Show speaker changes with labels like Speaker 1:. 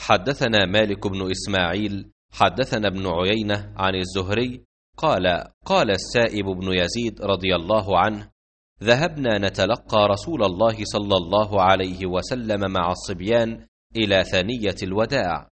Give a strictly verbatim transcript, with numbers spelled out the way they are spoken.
Speaker 1: حدثنا مالك بن إسماعيل حدثنا ابن عيينة عن الزهري قال قال السائب بن يزيد رضي الله عنه: ذهبنا نتلقى رسول الله صلى الله عليه وسلم مع الصبيان إلى ثنية الوداع،